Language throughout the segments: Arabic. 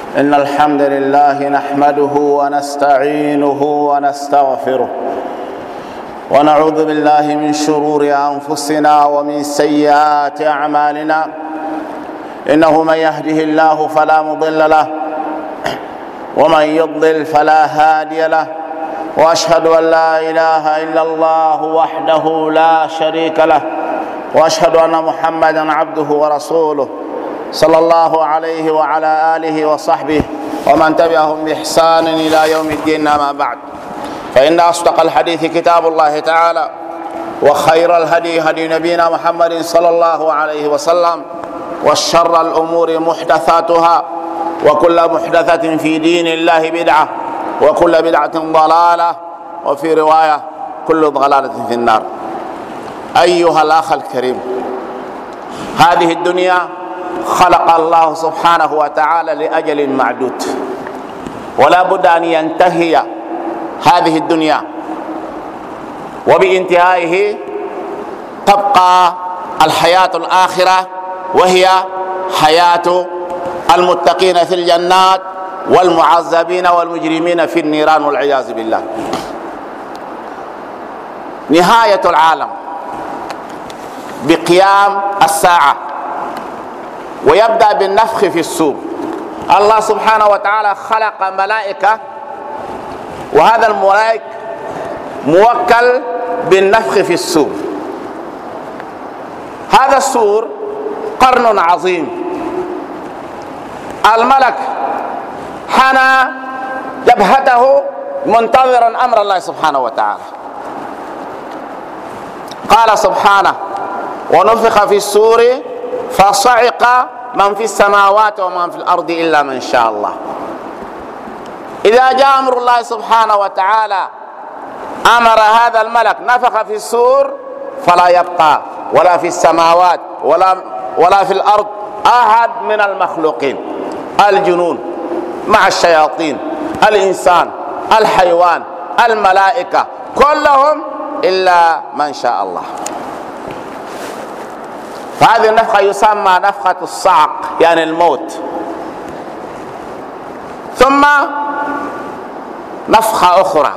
إن الحمد لله نحمده ونستعينه ونستغفره ونعوذ بالله من شرور أنفسنا ومن سيئات أعمالنا. إنه من يهده الله فلا مضل له ومن يضلل فلا هادي له، وأشهد أن لا إله إلا الله وحده لا شريك له، وأشهد أن محمدا عبده ورسوله صلى الله عليه وعلى آله وصحبه ومن تبعهم بإحسان إلى يوم الدين. أما بعد، فإن أصدق الحديث كتاب الله تعالى، وخير الهدي هدي نبينا محمد صلى الله عليه وسلم، والشر الأمور محدثاتها، وكل محدثة في دين الله بدعة، وكل بدعة ضلالة، وفي رواية كل ضلالة في النار. أيها الأخ الكريم، هذه الدنيا خلق الله سبحانه وتعالى لأجل معدود، ولا بد أن ينتهي هذه الدنيا، وبانتهائه تبقى الحياة الآخرة، وهي حياة المتقين في الجنات والمعذبين والمجرمين في النيران والعياذ بالله. نهاية العالم بقيام الساعة، ويبدأ بالنفخ في الصور. الله سبحانه وتعالى خلق ملائكة، وهذا الملائك موكل بالنفخ في الصور. هذا الصور قرن عظيم. الملك حنى جبهته منتظرا أمر الله سبحانه وتعالى. قال سبحانه: ونفخ في الصور فصعق من في السماوات ومن في الأرض إلا من شاء الله. إذا جاء أمر الله سبحانه وتعالى أمر هذا الملك نفخ في الصور، فلا يبقى ولا في السماوات ولا في الأرض أحد من المخلوقين، الجنون مع الشياطين، الإنسان، الحيوان، الملائكة، كلهم إلا من شاء الله. فهذه النفخة يسمى نفخة الصعق، يعني الموت. ثم نفخة أخرى،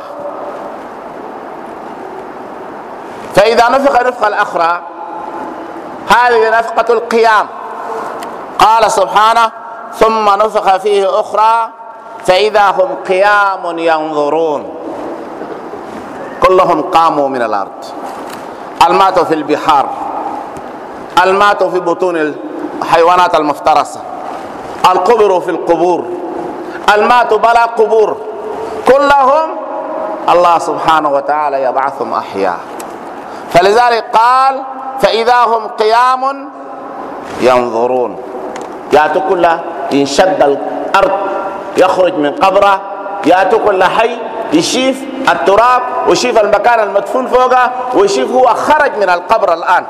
فإذا نفخ النفخة الأخرى هذه نفخة القيام. قال سبحانه: ثم نفخ فيه أخرى فإذا هم قيام ينظرون. كلهم قاموا من الأرض، الماتوا في البحار، الماتوا في بطون الحيوانات المفترسة، القبر في القبور، الماتوا بلا قبور، كلهم الله سبحانه وتعالى يبعثهم أحياء. فلذلك قال: فإذا هم قيام ينظرون. يأتوا كل ينشد الأرض يخرج من قبره، يأتوا كل حي يشيف التراب ويشيف المكان المدفون فوقه ويشيف هو خرج من القبر الآن.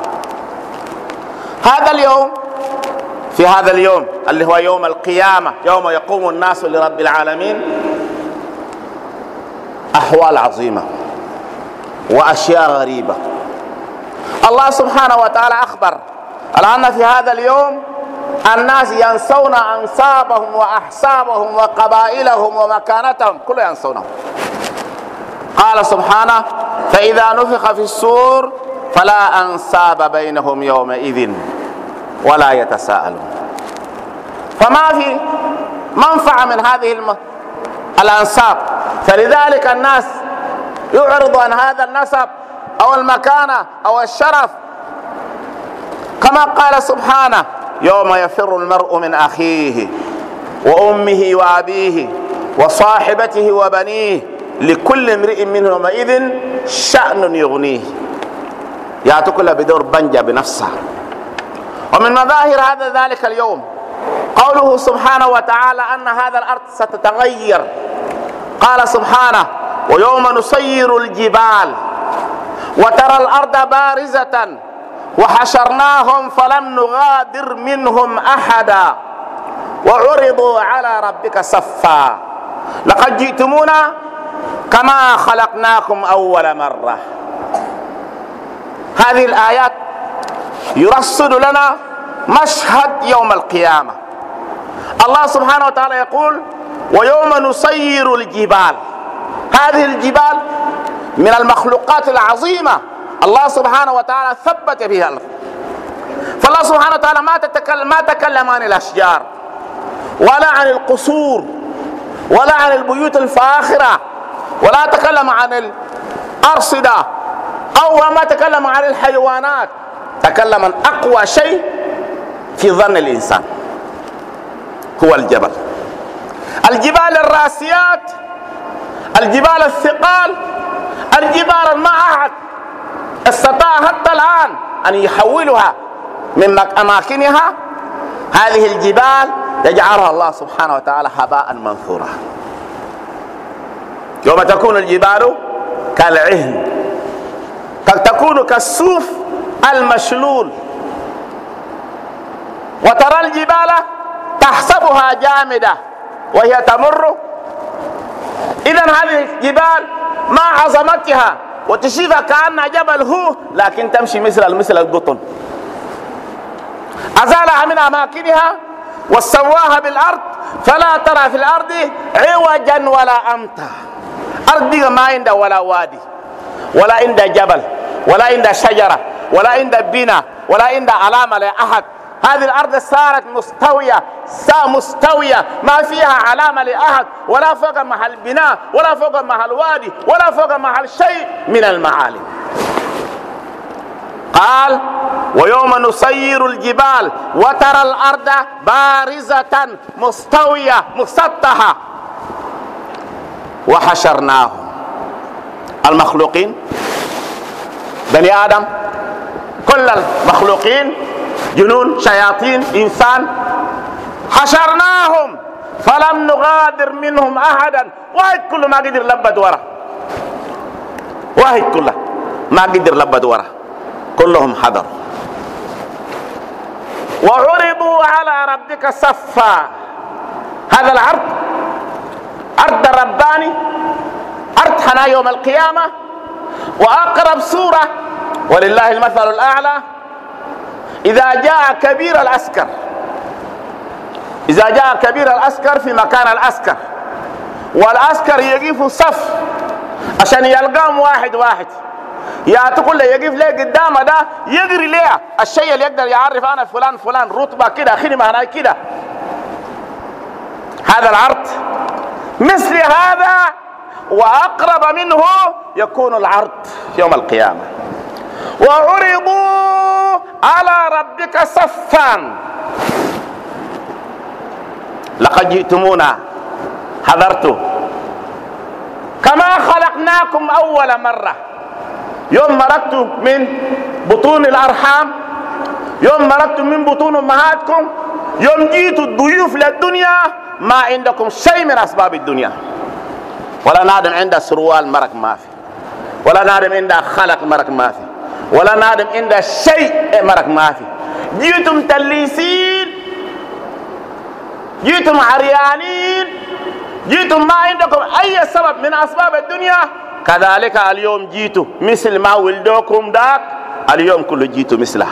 هذا اليوم، في هذا اليوم اللي هو يوم القيامة، يوم يقوم الناس لرب العالمين، أحوال عظيمة وأشياء غريبة. الله سبحانه وتعالى أخبر أن في هذا اليوم الناس ينسون أنسابهم وأحسابهم وقبائلهم ومكانتهم، كله ينسونهم. قال سبحانه: فإذا نفخ في الصور فلا أنساب بينهم يومئذ ولا يتساءلون. فما في منفعة من هذه الأنساب، فلذلك الناس يعرض عن هذا النسب أو المكانة أو الشرف، كما قال سبحانه: يوم يفر المرء من أخيه وأمه وأبيه وصاحبته وبنيه لكل امرئ منهم يومئذ شأن يغنيه. يأتكل بدور بنجة بنفسها. ومن مظاهر هذا ذلك اليوم قوله سبحانه وتعالى أن هذا الأرض ستتغير. قال سبحانه: ويوم نسير الجبال وترى الأرض بارزة وحشرناهم فلم نغادر منهم أحدا وعرضوا على ربك صفا لقد جئتمونا كما خلقناكم أول مرة. هذه الآيات يرصد لنا مشهد يوم القيامة. الله سبحانه وتعالى يقول ويوم نسير الجبال. هذه الجبال من المخلوقات العظيمة الله سبحانه وتعالى ثبت فيها الأرض. فالله سبحانه وتعالى ما تكلم عن الأشجار ولا عن القصور ولا عن البيوت الفاخرة ولا تكلم عن الأرصدة أو ما تكلم عن الحيوانات، تكلم عن أقوى شيء في ظن الإنسان هو الجبل. الجبال الراسيات، الجبال الثقال، الجبال ما أحد استطاع حتى الآن أن يحولها من أماكنها. هذه الجبال يجعلها الله سبحانه وتعالى هباء منثورا. يوم تكون الجبال كالعهن، تكون كالصوف المشلول، وترى الجبال تحسبها جامدة وهي تمر. إذن هذه الجبال ما عظمتها وتشوفها كأنها جبل هو، لكن تمشي مثل القطن. أزالها من أماكنها وسواها بالأرض فلا ترى في الأرض عوجا ولا أمتا. أرض دي ما عندها ولا وادي ولا عندها جبل ولا عندها شجرة ولا عندها بناء ولا عندها علامة لأحد. هذه الأرض صارت مستوية ما فيها علامة لأحد، ولا فوق محل بناء ولا فوق محل وادي ولا فوق محل شيء من المعالم. قال ويوم نسير الجبال وترى الأرض بارزة مستوية مسطحة وحشرناهم. المخلوقين بني آدم، كل المخلوقين، جنون، شياطين، إنسان، حشرناهم فلم نغادر منهم أحدا. واحد كله ما قدر لبد ورا، واحد كله ما قدر لبد ورا، كلهم حضر. وعرضوا على ربك صفا. هذا العرض عرض رباني، عرض حنا يوم القيامة. وأقرب سورة ولله المثل الأعلى إذا جاء كبير العسكر، إذا جاء كبير العسكر في مكان العسكر والعسكر يقف صف عشان يلقاهم واحد واحد، يا تقول له يقف ليه قدامه ده يجري ليه الشيء اللي يقدر يعرف أنا فلان فلان رتبة كده خدمة أنا كده. هذا العرض مثل هذا وأقرب منه يكون العرض يوم القيامة. وعرضوا على ربك صفا لقد جئتمونا حضرتوا كما خلقناكم أول مرة. يوم مرقتوا من بطون الأرحام، يوم مرقتوا من بطون أمهاتكم، يوم جيتوا الضيوف للدنيا ما عندكم شيء من أسباب الدنيا. ولا نادم عنده سروال مرق ما في، ولا نادم عنده خلق مرق ما في، ولا نادم عنده شيء مرق ما في. جيتم تليسين، جيتم عريانين، جيتم ما عندكم أي سبب من أسباب الدنيا. كذلك اليوم جيتوا مثل ما ولدوكم ذاك، اليوم كله جيتوا مثله.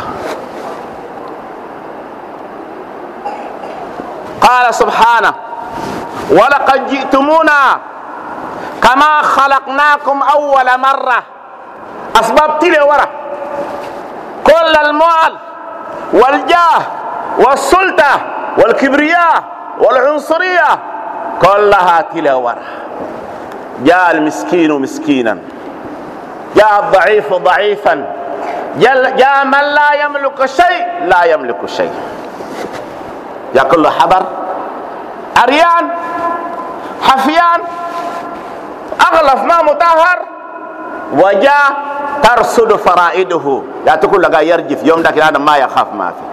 قال سبحانه ولقد جئتمونا كما خلقناكم أول مرة. أسباب تلي ورا كل المال والجاه والسلطة والكبرياء والعنصرية كلها تلي ورا. جاء المسكين مسكينا، جاء الضعيف ضعيفا، جاء من لا يملك شيء لا يملك شيء. يا كله حضر عريان حفيان أغلف ما مطهر، وجاء ترصد فرائده. يا تقول لك يرجف يوم ذاك هذا ما يخاف ما في.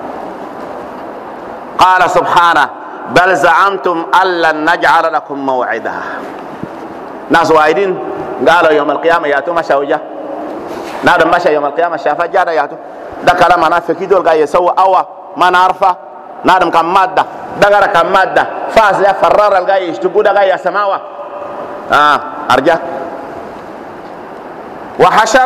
قال سبحانه بل زعمتم أن لن نجعل لكم موعدا. ناس وايدين قالوا يوم القيامة ياتوا مشى وجا، نادم مشى يوم القيامة شافا جادا ياتوا. ده كلام أنا في كيدول قاعد يسوي أوا ما نعرفه. نادم كم مادة دقرة كم مادة فاز يا فرار القاعد يشتكوا ده قاعد يسمعوا. أرجع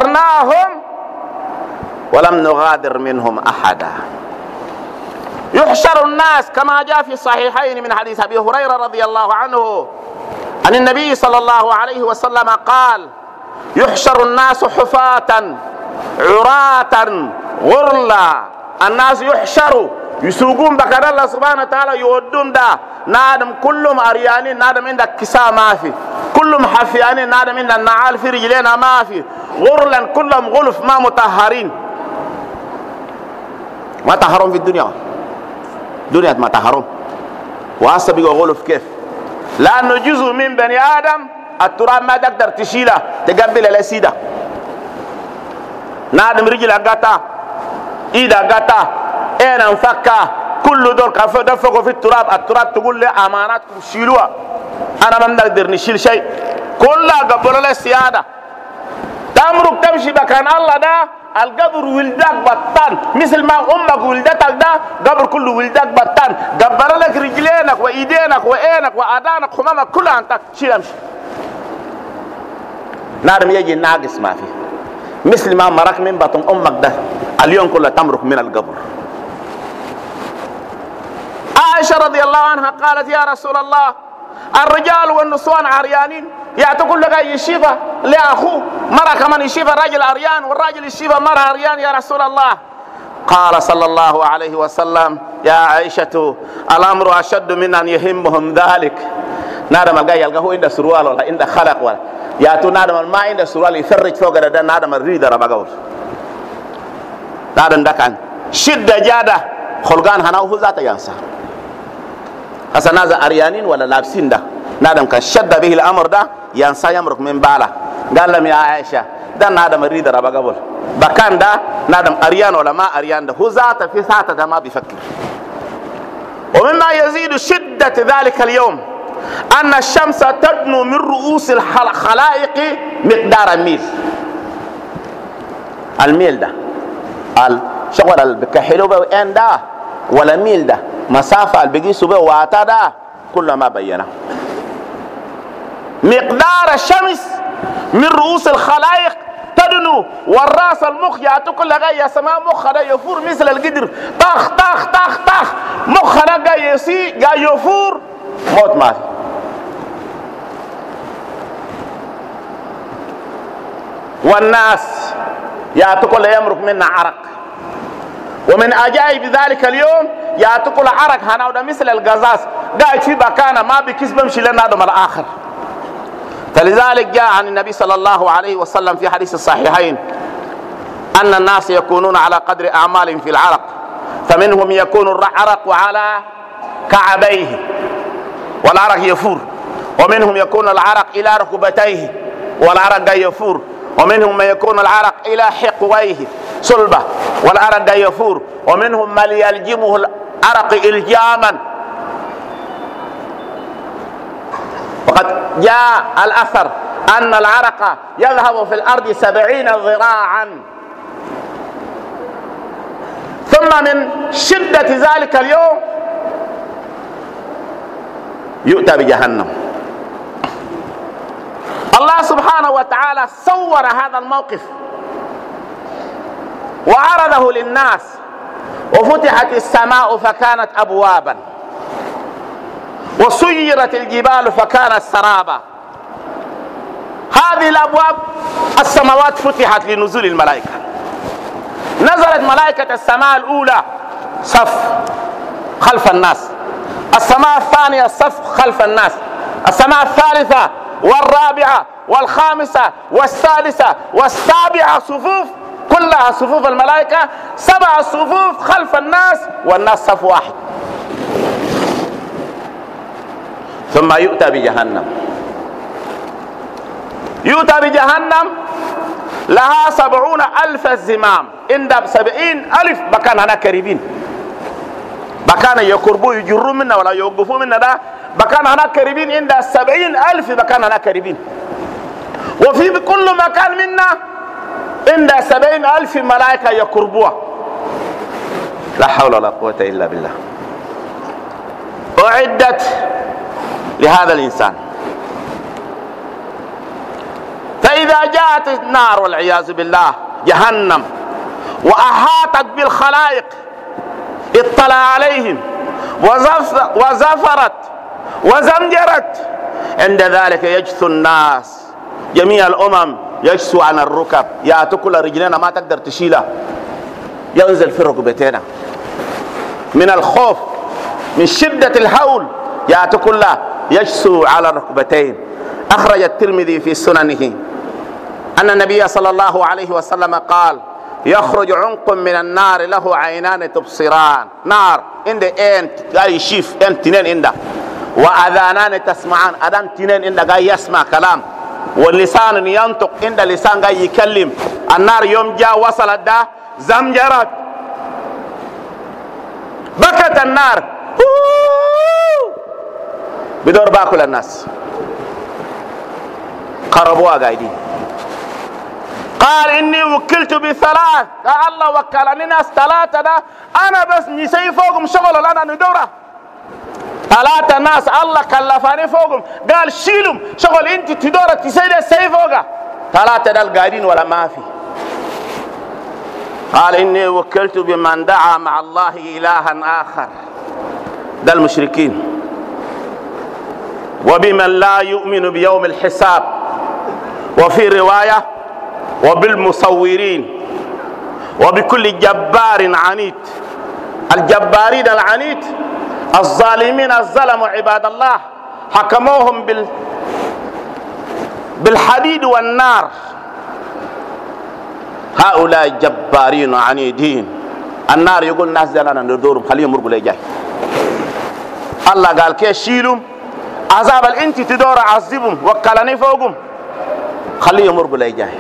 وحشرناهم ولم نغادر منهم أحدا. يحشر الناس كما جاء في الصحيحين من حديث أبي هريرة رضي الله عنه عن النبي صلى الله عليه وسلم قال: يحشر الناس حفاة عراة غرلا. الناس يحشروا يسوقون بكر الله سبحانه وتعالى يودون دا نادم كلهم أريانين، نادم عندك كساء ما في، كلهم حفيانين، نادم عندك نعال في رجلينا ما في، غرلا كلهم غلف ما مطهرين. ما طهرهم في الدنيا، دنيا ما طهرهم وأصبح غلف كيف؟ لأنه جزء من بني آدم التراب ما تقدر تشيله تقبل الأسيدة. نادم رجل أقاتا إيدا أقاتا أين انفكا كل دول دفقوا في التراب تقول لي أماناتكم شيلوها، أنا ما نقدر نشيل شيء، كلها قبلوا لي السيادة. تمرك تمشي مكان الله ده القبر ولدك بطان، مثل ما أمك ولدتك ده قبر كله ولدك بطان، قبل لك رجلينك وإيدينك وعينك وأذانك خمامك كلها أنت شيل امشي. نادم يجي ناقص ما فيه، مثل ما مرك من بطن أمك ده اليوم كله تمرك من القبر. عائشة رضي الله عنها قالت: يا رسول الله الرجال والنسوان عريانين، يعتقل لك يشيفه لأخوه، مرة كمان يشيفه الرجل عريان والراجل يشيفه مرة عريان يا رسول الله. قال صلى الله عليه وسلم: يا عائشة الأمر أشد من أن يهمهم ذلك. نادم الجاي يلقاه عنده سروال ولا عنده خلق ولا ياتو نادم ما عنده سروال يفرج فوق ده نادم الريد ربعول. نادم ده كان شدة جادة خلقان هناو ذات ينسى. هسا ناس أريانين ولا لابسين ده نادم كان شد به الأمر ده ينسى يمرك من باله. قال لهم: يا عائشة ده نادم الريد ربعول بكان ده نادم أريان ولا ما أريان ده هو ذاته في ذاته ده ما بيفكر. ومما يزيد شدة ذلك اليوم أن الشمس تدنو من رؤوس الخلائق مقدار الميل. الميل ده الشغل اللي بكحلوا به وين ده ولا ميل ده مسافة اللي بيقيسوا به واتا ده كل ما بينا مقدار الشمس من رؤوس الخلائق تدنو، والراس المخ يعتقل لغاية سماء مخ ده يفور مثل القدر طخ طخ طخ طخ مخ ده جاي يفور موت ما في. والناس يعتقل يمرق منا عرق، ومن عجائب ذلك اليوم يعتقل عرق هنا وده مثل القزاز قاعد في مكانه ما بكيس بمشي لنا دم الآخر. فلذلك جاء عن النبي صلى الله عليه وسلم في حديث الصحيحين أن الناس يكونون على قدر أعمال في العرق، فمنهم يكون العرق على كعبيه والعرق يفور، ومنهم يكون العرق إلى ركبتيه والعرق يفور، ومنهم من يكون العرق إلى حقويه صلبة والعرق يفور، ومنهم من يلجمه العرق إلجاما. وقد جاء الأثر أن العرق يذهب في الأرض 70 ذراعا. ثم من شدة ذلك اليوم يؤتى بجهنم. الله سبحانه وتعالى صور هذا الموقف وعرضه للناس، وفتحت السماء فكانت أبوابا، وسيرت الجبال فكانت سرابا. هذه الأبواب السماوات فتحت لنزول الملائكة. نزلت ملائكة السماء الأولى صف خلف الناس، السماء الثانية صف خلف الناس، السماء الثالثة والرابعة والخامسة والسادسة والسابعة صفوف، كلها صفوف الملائكة 7 صفوف خلف الناس والناس صف واحد. ثم يؤتى بجهنم. يؤتى بجهنم لها 70,000 زمام، عند 70,000 بكان هنا كريبين، بكان يقربوا يجروا منا ولا يوقفوا منا، ده بكان هنا كريبين عند 70,000 بكان هنا كريبين. وفي كل مكان منا عند 70,000 ملائكة يقربوها. لا حول ولا قوة إلا بالله. أعدت لهذا الإنسان. فإذا جاءت النار والعياذ بالله جهنم وأحاطت بالخلائق، اطلع عليهم وزفرت وزمجرت. عند ذلك يجثو الناس جميع الأمم يجثو عن الركب، يا تكل رجلنا ما تقدر تشيلها، ينزل في ركبتنا من الخوف من شدة الهول، يا تكل يجثو على الركبتين. أخرج الترمذي في سننه أن النبي صلى الله عليه وسلم قال: يخرج عنق من النار له عينان تبصران، نار عند ان يشوف ان تنين عنده، واذانان تسمعان، اذان تنين عنده قاعد يسمع كلام، واللسان ينطق عند لسان قاعد يكلم. النار يوم جاء وصلت ده زمجرت، بكت النار بدور باكل الناس، قربوها قاعدين. قال إني وكلت بثلاث، قال الله وكلني ناس ثلاثة ده أنا بس نسي فوقهم شغل أنا ندورة. ثلاثة ناس الله كلفاني فوقهم، قال شيلهم شغل أنت تدورة تسيد السي فوقها. ثلاثة ده القاعدين ولا ما في. قال إني وكلت بمن دعا مع الله إلها آخر، ده المشركين، وبمن لا يؤمن بيوم الحساب، وفي رواية وبالمصورين، وبكل جبار عنيد. الجبارين العنيد الظالمين الظلموا عباد الله، حكموهم بالحديد والنار. هؤلاء جبارين عنيدين، النار يقول الناس دي لنا ندورهم خليهم يمرقوا لي جاي. الله قال كي شيلهم عذاب الانت تدور عذبهم وكلني فوقهم خليهم يمرقوا لي جاي.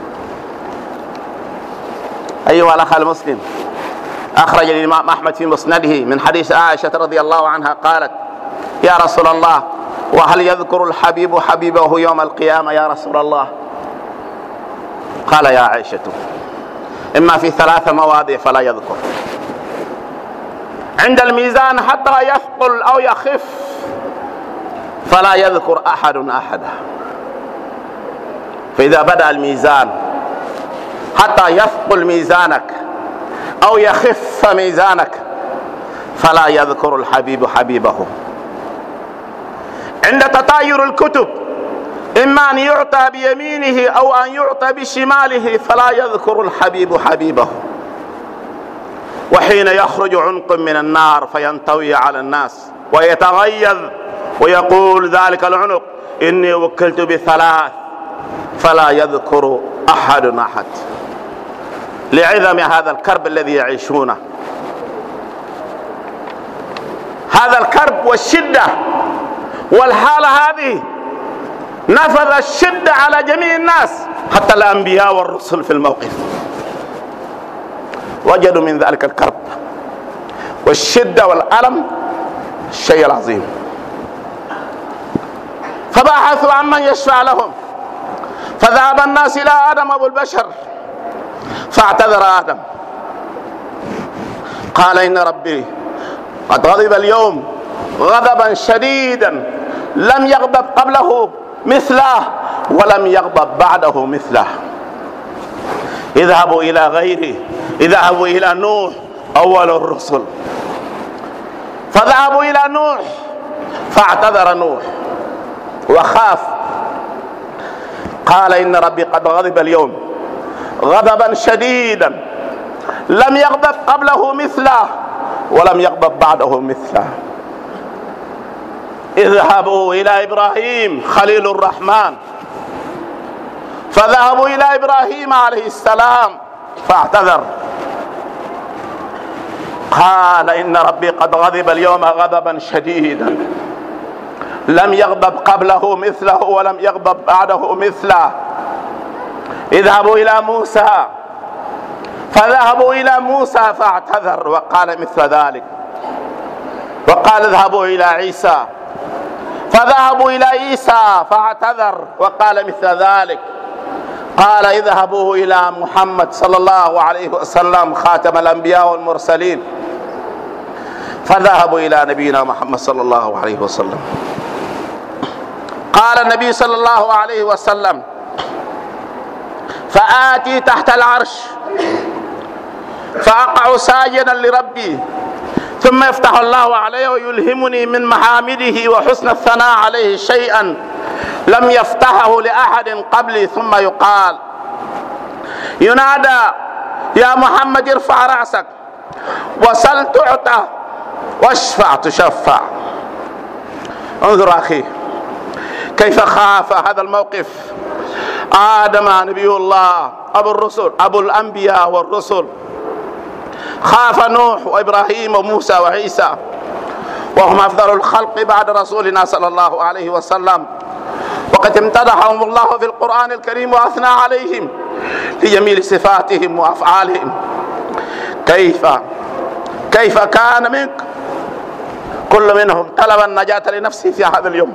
أيها الأخ المسلم، أخرج الإمام أحمد في مسنده من حديث عائشة رضي الله عنها قالت: يا رسول الله، وهل يذكر الحبيب حبيبه يوم القيامة يا رسول الله؟ قال: يا عائشة، إما في 3 مواضع فلا يذكر: عند الميزان حتى يثقل أو يخف فلا يذكر أحد أحدا، فإذا بدأ الميزان حتى يثقل ميزانك أو يخف ميزانك فلا يذكر الحبيب حبيبه. عند تطاير الكتب إما أن يعطى بيمينه أو أن يعطى بشماله فلا يذكر الحبيب حبيبه. وحين يخرج عنق من النار فينطوي على الناس ويتغيظ ويقول ذلك العنق: إني وكلت ب3 فلا يذكر أحد. لعظم هذا الكرب الذي يعيشونه، هذا الكرب والشدة والحالة هذه نفذ الشدة على جميع الناس، حتى الأنبياء والرسل في الموقف وجدوا من ذلك الكرب والشدة والألم الشيء العظيم، فبحثوا عن من يشفع لهم، فذهب الناس إلى آدم أبو البشر فاعتذر آدم، قال: إن ربي قد غضب اليوم غضبا شديدا لم يغضب قبله مثله ولم يغضب بعده مثله. اذهبوا إلى غيره، اذهبوا إلى نوح أول الرسل، فذهبوا إلى نوح فاعتذر نوح وخاف، قال: إن ربي قد غضب اليوم غضبا شديدا لم يغضب قبله مثله ولم يغضب بعده مثله. اذهبوا إلى إبراهيم خليل الرحمن، فذهبوا إلى إبراهيم عليه السلام فاعتذر، قال: إن ربي قد غضب اليوم غضبا شديدا لم يغضب قبله مثله ولم يغضب بعده مثله. اذهبوا إلى موسى، فذهبوا إلى موسى فاعتذر وقال مثل ذلك، وقال: اذهبوا إلى عيسى، فذهبوا إلى عيسى فاعتذر وقال مثل ذلك، قال: اذهبوا إلى محمد صلى الله عليه وسلم خاتم الأنبياء والمرسلين، فذهبوا إلى نبينا محمد صلى الله عليه وسلم. قال النبي صلى الله عليه وسلم: فآتي تحت العرش فأقع ساجدا لربي ثم يفتح الله عليه ويلهمني من محامده وحسن الثناء عليه شيئا لم يفتحه لأحد قبلي، ثم يقال ينادى يا محمد ارفع رأسك وسل تعطى واشفع تشفع. انظر أخي كيف خاف هذا الموقف آدم نبي الله أبو الرسل أبو الأنبياء والرسل، خاف نوح وإبراهيم وموسى وعيسى، وهم أفضل الخلق بعد رسولنا صلى الله عليه وسلم، وقد امتدحهم الله في القرآن الكريم وأثنى عليهم لجميل صفاتهم وأفعالهم. كيف كان منك كل منهم طلب النجاة لنفسه في هذا اليوم.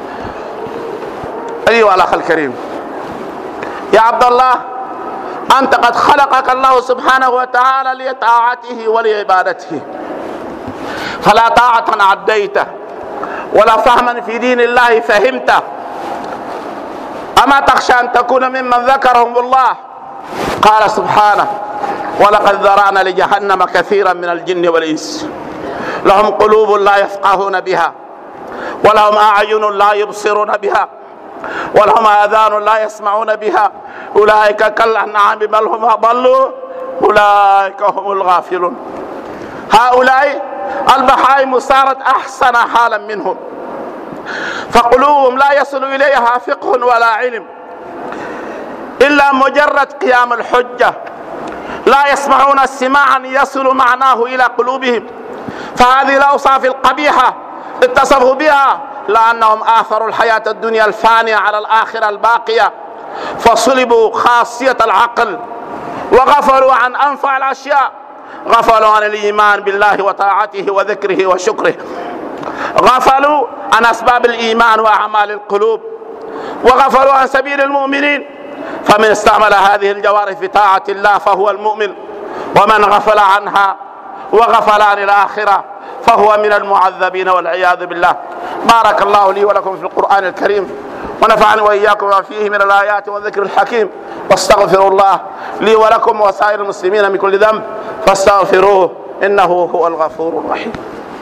أيها الأخ الكريم، يا عبد الله، أنت قد خلقك الله سبحانه وتعالى لطاعته ولعبادته، فلا طاعة عديته ولا فهما في دين الله فهمته. أما تخشى أن تكون ممن ذكرهم الله؟ قال سبحانه ولقد ذرأنا لجهنم كثيرا من الجن والإنس لهم قلوب لا يفقهون بها ولهم أعين لا يبصرون بها ولهم آذان لا يسمعون بها أولئك كالأنعام بل هم أضل أولئك هم الغافلون. هؤلاء البهائم صارت أحسن حالا منهم، فقلوبهم لا يصل إليها فقه ولا علم إلا مجرد قيام الحجة، لا يسمعون سماعا يصل معناه إلى قلوبهم. فهذه الأوصاف القبيحة اتصفوا بها لأنهم آثروا الحياة الدنيا الفانية على الآخرة الباقية، فصلبوا خاصية العقل وغفلوا عن أنفع الأشياء، غفلوا عن الإيمان بالله وطاعته وذكره وشكره، غفلوا عن أسباب الإيمان وأعمال القلوب، وغفلوا عن سبيل المؤمنين. فمن استعمل هذه الجوارح في طاعة الله فهو المؤمن، ومن غفل عنها وغفل عن الآخرة فهو من المعذبين والعياذ بالله. بارك الله لي ولكم في القرآن الكريم، ونفعني وإياكم ما فيه من الآيات والذكر الحكيم، واستغفر الله لي ولكم وسائر المسلمين من كل ذنب فاستغفروه إنه هو الغفور الرحيم.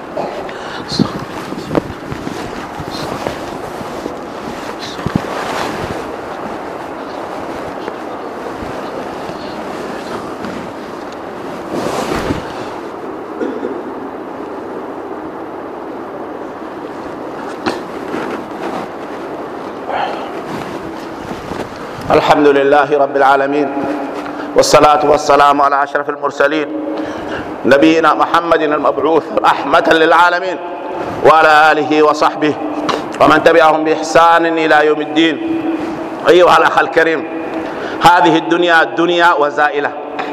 الحمد لله رب العالمين، والصلاة والسلام على أشرف المرسلين نبينا محمد المبعوث رحمة للعالمين، وعلى آله وصحبه ومن تبعهم بإحسان إلى يوم الدين. أيها الأخ الكريم، هذه الدنيا دنيا وزائلة،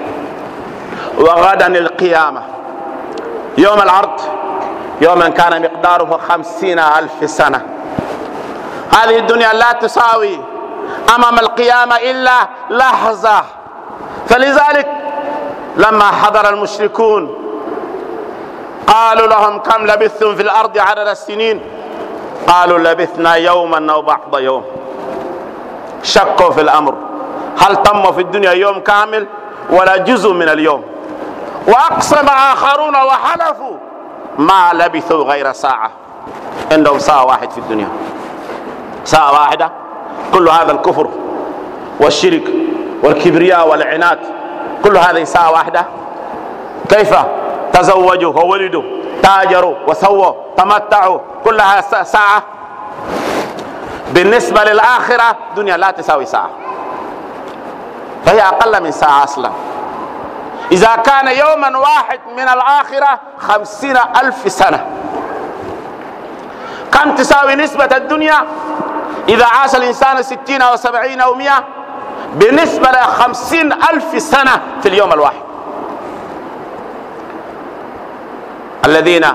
وغدا القيامة يوم العرض، يوما كان مقداره 50,000 سنة. هذه الدنيا لا تساوي أمام القيامة إلا لحظة. فلذلك لما حضر المشركون قالوا لهم كم لبثتم في الأرض عدد السنين؟ قالوا لبثنا يوما أو بعض يوم. شكوا في الأمر، هل تم في الدنيا يوم كامل ولا جزء من اليوم؟ وأقسم آخرون وحلفوا ما لبثوا غير ساعة. عندهم ساعة واحدة في الدنيا، ساعة واحدة. كل هذا الكفر والشرك والكبرياء والعناد كل هذه ساعة واحدة. كيف تزوجوا وولدوا تاجروا وسووا تمتعوا كلها ساعة؟ بالنسبة للآخرة دنيا لا تساوي ساعة، فهي أقل من ساعة أصلا. إذا كان يوما واحد من الآخرة 50,000 سنة، كم تساوي نسبة الدنيا إذا عاش الإنسان 60 أو 70 أو 100 بالنسبة ل 50,000 سنة في اليوم الواحد؟ الذين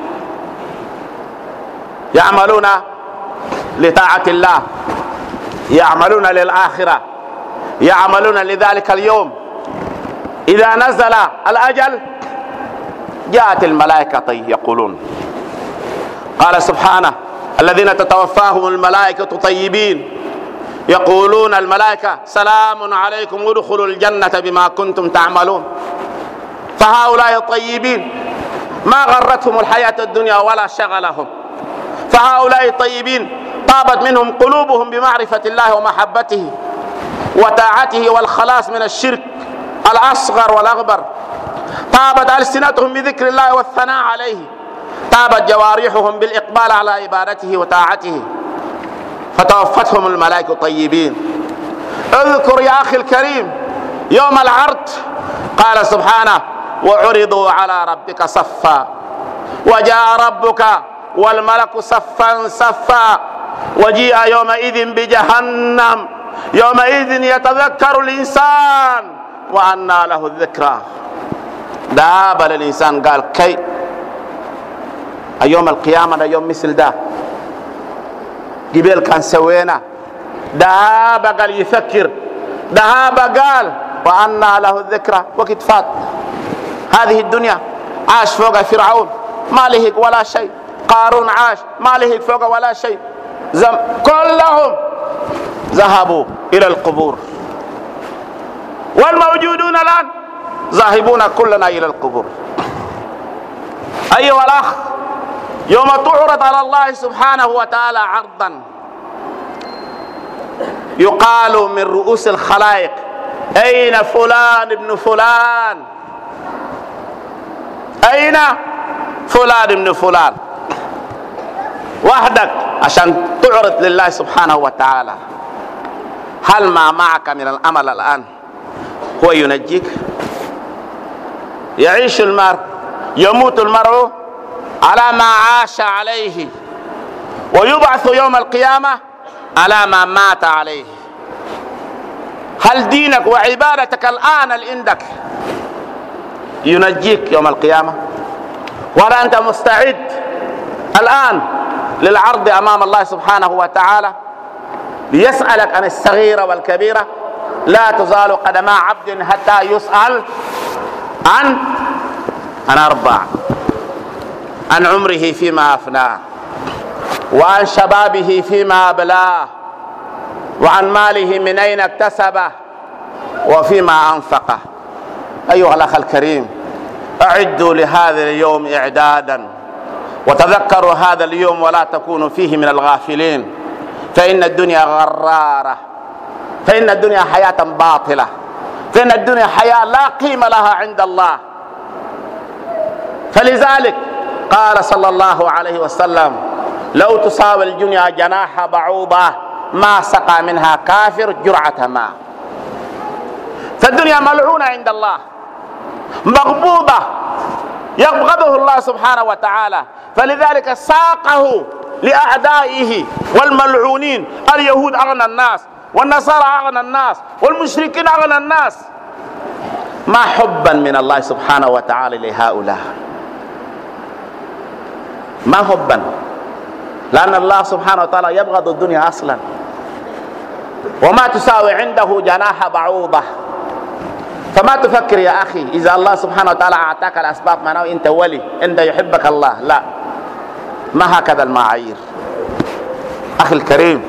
يعملون لطاعة الله، يعملون للآخرة، يعملون لذلك اليوم، إذا نزل الأجل جاءت الملائكة يقولون. قال سبحانه الذين تتوفاهم الملائكة طيبين يقولون الملائكة سلام عليكم ادخلوا الجنة بما كنتم تعملون. فهؤلاء الطيبين ما غرتهم الحياة الدنيا ولا شغلهم. فهؤلاء الطيبين طابت منهم قلوبهم بمعرفة الله ومحبته وطاعته والخلاص من الشرك الأصغر والأكبر. طابت ألسنتهم بذكر الله والثناء عليه. طابت جوارحهم بالإقبال على عبادته وطاعته. فتوفتهم الملائكة طيبين. اذكر يا أخي الكريم يوم العرض، قال سبحانه: وعرضوا على ربك صفا وجاء ربك والملك صفا صفا وجيء يومئذ بجهنم يومئذ يتذكر الإنسان وأنى له الذكرى. داب الإنسان قال كي يوم القيامة ده يوم مثل ده قبل كان سوينا. داب قال يفكر، دهاب قال وأنى له الذكرى. وقت فات هذه الدنيا، عاش فوق فرعون ما لهق ولا شيء، قارون عاش ما لهق فوق ولا شيء، كلهم ذهبوا إلى القبور، والموجودون الآن ذاهبون كلنا إلى القبور. أيها الأخ، يوم تعرض على الله سبحانه وتعالى عرضا يقال من رؤوس الخلائق: أين فلان ابن فلان؟ أين فلان ابن فلان؟ وحدك عشان تعرض لله سبحانه وتعالى. هل ما معك من الأمل الآن هو ينجيك؟ يعيش المرء، يموت المرء على ما عاش عليه، ويبعث يوم القيامة على ما مات عليه. هل دينك وعبادتك الآن اللي عندك ينجيك يوم القيامة؟ ولا أنت مستعد الآن للعرض أمام الله سبحانه وتعالى ليسألك عن الصغيرة والكبيرة؟ لا تزال قدما عبد حتى يسأل عن أربع: عن عمره فيما أفناه، وعن شبابه فيما أبلاه، وعن ماله من أين اكتسبه، وفيما أنفقه. أيها الأخ الكريم، أعدوا لهذا اليوم إعدادا، وتذكروا هذا اليوم ولا تكونوا فيه من الغافلين، فإن الدنيا غرارة، فإن الدنيا حياة باطلة، فإن الدنيا حياة لا قيمة لها عند الله. فلذلك قال صلى الله عليه وسلم: لو تساوي الدنيا جناح بعوضة ما سقى منها كافر جرعة ماء. فالدنيا ملعونة عند الله، مغبوضة، يبغضه الله سبحانه وتعالى. فلذلك ساقه لأعدائه والملعونين. اليهود أغنى الناس، والنصارى أغنى الناس، والمشركين أغنى الناس، ما حبا من الله سبحانه وتعالى لهؤلاء، ما حبا، لأن الله سبحانه وتعالى يبغض الدنيا أصلا، وما تساوي عنده جناح بعوضة. فما تفكر يا أخي إذا الله سبحانه وتعالى أعطاك الأسباب معناه أنت ولي، أنت يحبك الله، لا، ما هكذا المعايير. أخي الكريم،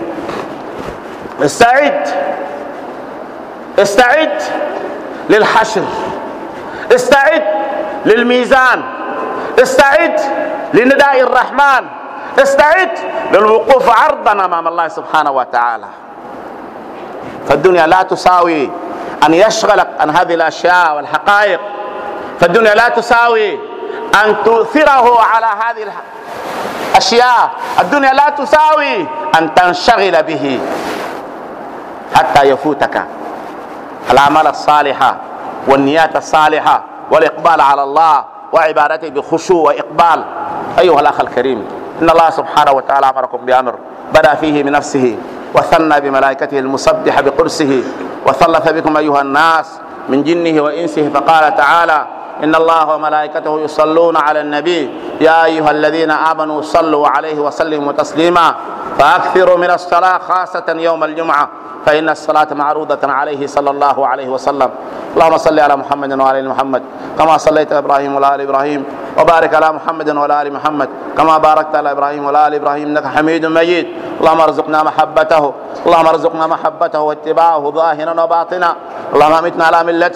استعد للحشر، استعد للميزان، استعد لنداء الرحمن، استعد للوقوف عرضا أمام الله سبحانه وتعالى. فالدنيا لا تساوي أن يشغلك عن هذه الأشياء والحقائق، فالدنيا لا تساوي أن تؤثره على هذه الأشياء، الدنيا لا تساوي أن تنشغل به حتى يفوتك الأعمال الصالحة والنيات الصالحة والإقبال على الله وعبادته بخشوع وإقبال. أيها الأخ الكريم، إن الله سبحانه وتعالى أمركم بأمر بدأ فيه من نفسه وثنى بملائكته المسبحة بقدسه وثلث بكم أيها الناس من جنه وإنسه، فقال تعالى: إن الله وملائكته يصلون على النبي يا أيها الذين آمنوا صلوا عليه وسلموا تسليما. فأكثروا من الصلاة خاصة يوم الجمعة، فإن الصلاة معروضة عليه صلى الله عليه وسلم. اللهم صل على محمد وعلى آل محمد كما صليت على إبراهيم وعلى آل إبراهيم، وبارك على محمد وعلى آل محمد كما باركت على إبراهيم وعلى آل إبراهيم إنك حميد مجيد. اللهم ارزقنا محبته، اللهم ارزقنا محبته واتباعه ظاهرا وباطنا. اللهم امتنا على ملته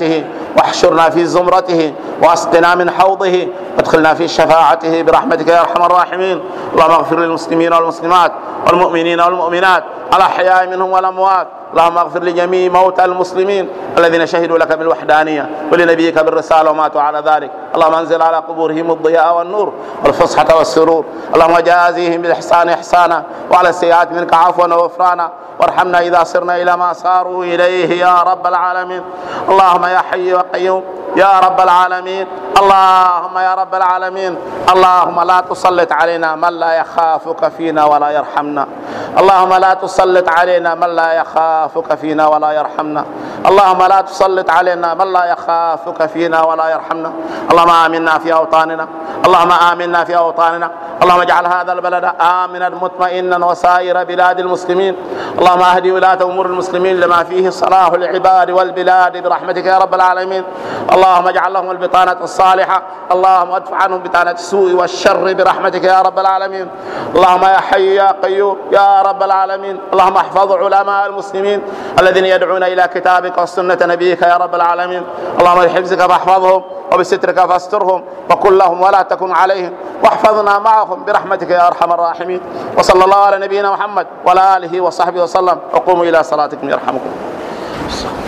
واحشرنا في زمرته واسقنا من حوضه وادخلنا في شفاعته برحمتك يا ارحم الراحمين. اللهم اغفر للمسلمين والمسلمات والمؤمنين والمؤمنات الأحياء منهم والأموات. اللهم اغفر لجميع موتى المسلمين الذين شهدوا لك بالوحدانية ولنبيك بالرسالة وماتوا على ذلك. اللهم انزل على قبورهم الضياء والنور والفسحة والسرور. اللهم جازيهم بالإحسان إحسانا وعلى السيئات منك عفوا وغفرانا، وارحمنا إذا صرنا إلى ما صاروا إليه يا رب العالمين. اللهم يا حي يا قيوم يا رب العالمين، اللهم يا رب العالمين، اللهم لا تسلط علينا من لا يخافك فينا ولا يرحمنا. اللهم لا تسلط علينا من لا يخافك فينا ولا يرحمنا. اللهم لا تسلط علينا من لا يخافك فينا ولا يرحمنا. اللهم آمنا في أوطاننا، اللهم آمنا في أوطاننا. اللهم اجعل هذا البلد آمنا مطمئنا وسائر بلاد المسلمين. اللهم اهد ولاة أمور المسلمين لما فيه صلاح العباد والبلاد برحمتك يا رب العالمين. اللهم اجعل لهم البطانة الصالحة، اللهم ادفع عنهم بطانة السوء والشر برحمتك يا رب العالمين. اللهم يا حي يا قيوم يا رب العالمين، اللهم احفظ علماء المسلمين الذين يدعون إلى كتابك وسنة نبيك يا رب العالمين. اللهم بحفظك فاحفظهم وبسترك فاسترهم وكن لهم ولا تكن عليهم، واحفظنا معهم برحمتك يا أرحم الراحمين. وصلى الله على نبينا محمد وعلى آله وصحبه وسلم. وقوموا إلى صلاتكم يرحمكم.